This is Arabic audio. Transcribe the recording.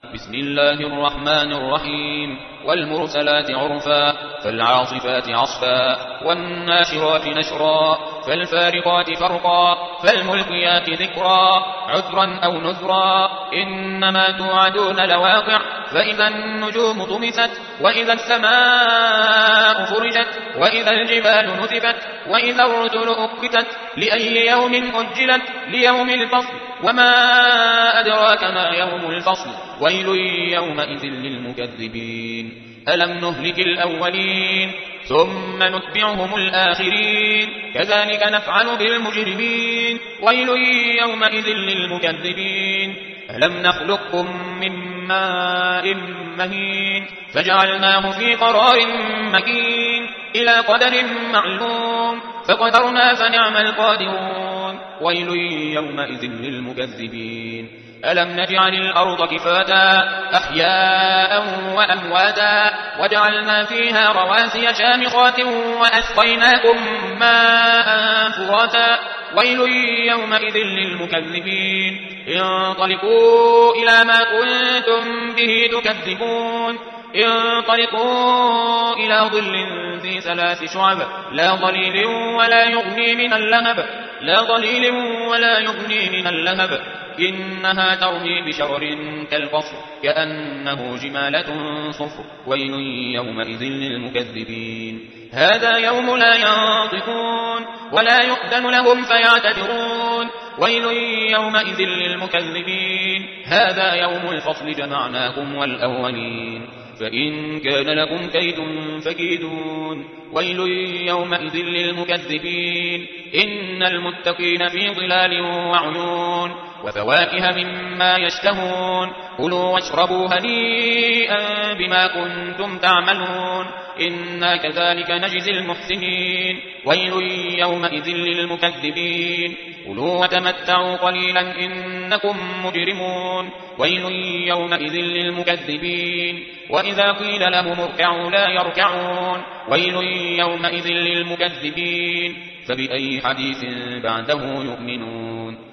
بسم الله الرحمن الرحيم والمرسلات عرفا فالعاصفات عصفا والناشرات نشرا فالفارقات فرقا فالملقيات ذكرا عذرا أو نذرا إنما توعدون لواقع فإذا النجوم طمست وإذا السماء فرجت وإذا الجبال نسفت وإذا الرسل أقتت لأي يوم أجلت ليوم الفصل وما أدراك ما يوم الفصل ويل يومئذ للمكذبين ألم نهلك الأولين ثم نتبعهم الآخرين كذلك نفعل بالمجرمين ويل يومئذ للمكذبين ألم نخلقكم من ماء مهين فجعلناه في قرار مكين إلى قدر معلوم فقدرنا فنعم القادرون ويل يومئذ للمكذبين ألم نجعل الأرض كفاتا أحياء وأمواتا وجعلنا فيها رواسي شامخات وأسقيناكم ماء فراتا ويل يومئذ للمكذبين انطلقوا إلى ما كنتم به تكذبون انطلقوا إلى ظل ذي 3 شعب لا ظليل ولا يغني من اللهب إنها ترمي بشرر كالقصر كأنه جمالة صفر ويل يومئذ للمكذبين هذا يوم لا ينطقون ولا يؤذن لهم فيعتذرون ويل يومئذ للمكذبين هذا يوم الفصل جمعناكم والأولين فإن كان لكم كيد فكيدون ويل يومئذ للمكذبين إن المتقين في ظلال وعيون وفواكه مما يشتهون كلوا واشربوا هنيئا بما كنتم تعملون إنا كذلك نجزي المحسنين ويل يومئذ للمكذبين كلوا وتمتعوا قليلا إنكم مجرمون ويل يومئذ للمكذبين وإذا قيل لهم اركعوا لا يركعون ويل يومئذ للمكذبين فبأي حديث بعده يؤمنون